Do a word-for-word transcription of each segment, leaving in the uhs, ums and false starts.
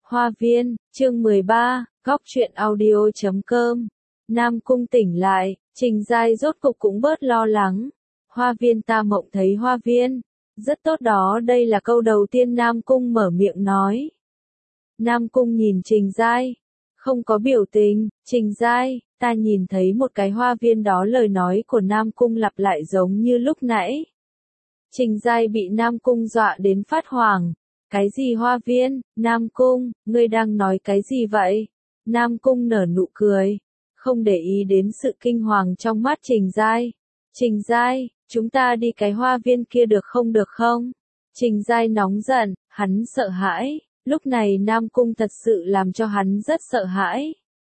Hoa viên, chương mười ba, góc truyện audio chấm com. Nam Cung tỉnh lại, Trình Giai rốt cục cũng bớt lo lắng. Hoa viên ta mộng thấy hoa viên. Rất tốt đó, đây là câu đầu tiên Nam Cung mở miệng nói. Nam Cung nhìn Trình Giai, không có biểu tình. Trình Giai, ta nhìn thấy một cái hoa viên đó. Lời nói của Nam Cung lặp lại giống như lúc nãy. Trình Giai bị Nam Cung dọa đến phát hoảng. Cái gì hoa viên? Nam Cung, ngươi đang nói cái gì vậy? Nam Cung nở nụ cười, không để ý đến sự kinh hoàng trong mắt Trình Giai. Trình Giai, chúng ta đi cái hoa viên kia được không được không? Trình Giai nóng giận, hắn sợ hãi, lúc này Nam Cung thật sự làm cho hắn rất sợ hãi.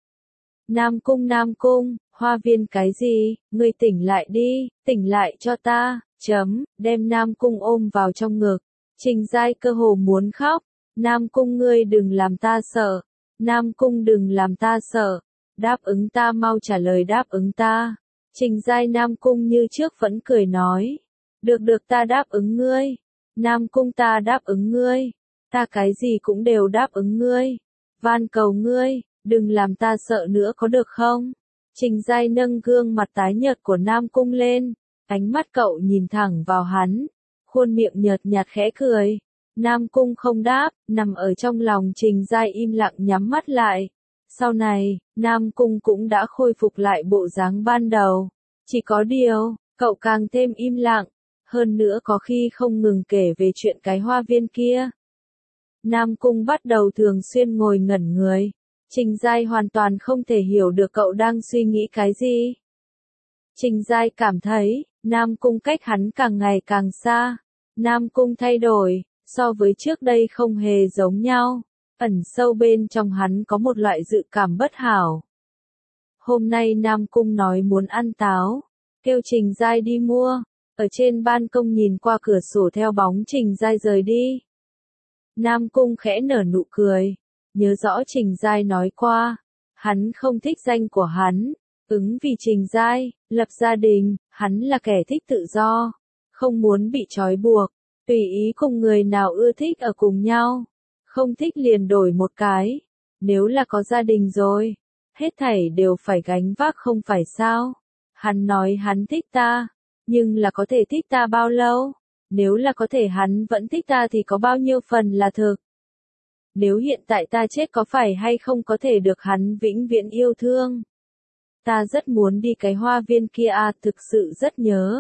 Nam Cung Nam Cung, hoa viên cái gì? Ngươi tỉnh lại đi, tỉnh lại cho ta, chấm, đem Nam Cung ôm vào trong ngực. Trình Giai cơ hồ muốn khóc. Nam Cung ngươi đừng làm ta sợ. Nam Cung đừng làm ta sợ. Đáp ứng ta, mau trả lời đáp ứng ta. Trình Giai Nam Cung như trước vẫn cười nói. Được được, ta đáp ứng ngươi. Nam Cung ta đáp ứng ngươi. Ta cái gì cũng đều đáp ứng ngươi. Van cầu ngươi, đừng làm ta sợ nữa có được không? Trình Giai nâng gương mặt tái nhợt của Nam Cung lên. Ánh mắt cậu nhìn thẳng vào hắn. Khuôn miệng nhợt nhạt khẽ cười. Nam Cung không đáp, nằm ở trong lòng Trình Giai im lặng nhắm mắt lại. Sau này, Nam Cung cũng đã khôi phục lại bộ dáng ban đầu. Chỉ có điều, cậu càng thêm im lặng. Hơn nữa có khi không ngừng kể về chuyện cái hoa viên kia. Nam Cung bắt đầu thường xuyên ngồi ngẩn người. Trình Giai hoàn toàn không thể hiểu được cậu đang suy nghĩ cái gì. Trình Giai cảm thấy, Nam Cung cách hắn càng ngày càng xa. Nam Cung thay đổi, so với trước đây không hề giống nhau. Ẩn sâu bên trong hắn có một loại dự cảm bất hảo. Hôm nay Nam Cung nói muốn ăn táo, kêu Trình Giai đi mua. Ở trên ban công nhìn qua cửa sổ theo bóng Trình Giai rời đi. Nam Cung khẽ nở nụ cười, nhớ rõ Trình Giai nói qua, hắn không thích danh của hắn. Ứng vì Trình Giai, lập gia đình, hắn là kẻ thích tự do, không muốn bị trói buộc, tùy ý cùng người nào ưa thích ở cùng nhau, không thích liền đổi một cái, nếu là có gia đình rồi, hết thảy đều phải gánh vác không phải sao? Hắn nói hắn thích ta, nhưng là có thể thích ta bao lâu? Nếu là có thể hắn vẫn thích ta thì có bao nhiêu phần là thực? Nếu hiện tại ta chết có phải hay không có thể được hắn vĩnh viễn yêu thương? Ta rất muốn đi cái hoa viên kia à, thực sự rất nhớ.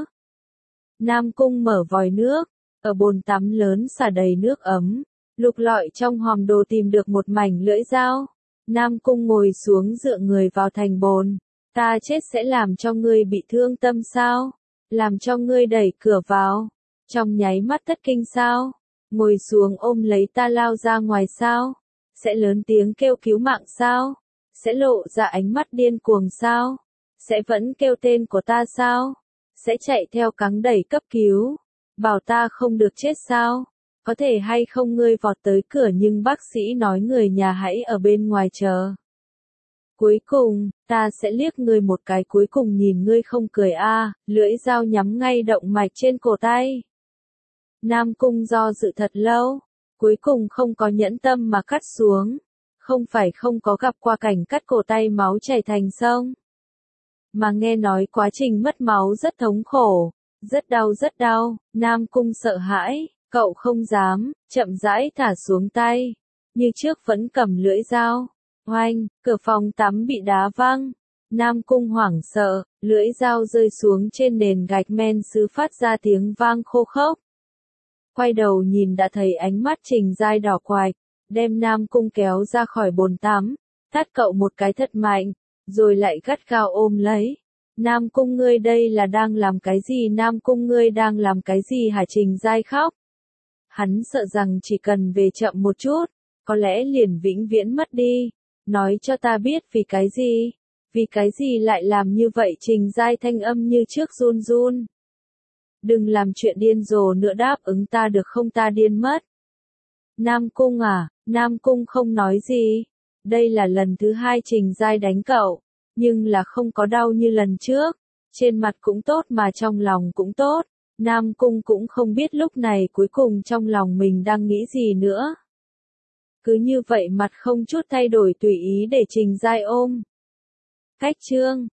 Nam Cung mở vòi nước, ở bồn tắm lớn xả đầy nước ấm, lục lọi trong hòm đồ tìm được một mảnh lưỡi dao. Nam Cung ngồi xuống dựa người vào thành bồn. Ta chết sẽ làm cho ngươi bị thương tâm sao? Làm cho ngươi đẩy cửa vào, trong nháy mắt thất kinh sao? Ngồi xuống ôm lấy ta lao ra ngoài sao? Sẽ lớn tiếng kêu cứu mạng sao? Sẽ lộ ra ánh mắt điên cuồng sao? Sẽ vẫn kêu tên của ta sao? Sẽ chạy theo cáng đẩy cấp cứu, bảo ta không được chết sao? Có thể hay không ngươi vọt tới cửa nhưng bác sĩ nói người nhà hãy ở bên ngoài chờ. Cuối cùng, ta sẽ liếc ngươi một cái cuối cùng nhìn ngươi không cười a, à, lưỡi dao nhắm ngay động mạch trên cổ tay. Nam Cung do dự thật lâu, cuối cùng không có nhẫn tâm mà cắt xuống. Không phải không có gặp qua cảnh cắt cổ tay máu chảy thành sông, mà nghe nói quá trình mất máu rất thống khổ, rất đau rất đau. Nam Cung sợ hãi, cậu không dám, chậm rãi thả xuống tay, như trước vẫn cầm lưỡi dao. Oanh, cửa phòng tắm bị đá văng. Nam Cung hoảng sợ, lưỡi dao rơi xuống trên nền gạch men sứ phát ra tiếng vang khô khốc. Quay đầu nhìn đã thấy ánh mắt Trình Giai đỏ quạch, đem Nam Cung kéo ra khỏi bồn tắm, tát cậu một cái thật mạnh, rồi lại gắt gao ôm lấy. Nam Cung ngươi đây là đang làm cái gì? Nam Cung ngươi đang làm cái gì hả? Trình Giai khóc. Hắn sợ rằng chỉ cần về chậm một chút, có lẽ liền vĩnh viễn mất đi. Nói cho ta biết vì cái gì? Vì cái gì lại làm như vậy? Trình Giai thanh âm như trước run run. Đừng làm chuyện điên rồ nữa, đáp ứng ta được không? Ta điên mất. Nam Cung à, Nam Cung không nói gì. Đây là lần thứ hai Trình Giai đánh cậu, nhưng là không có đau như lần trước. Trên mặt cũng tốt mà trong lòng cũng tốt. Nam Cung cũng không biết lúc này cuối cùng trong lòng mình đang nghĩ gì nữa. cứ như vậy mặt không chút thay đổi tùy ý để Trình Giai ôm. Cách chương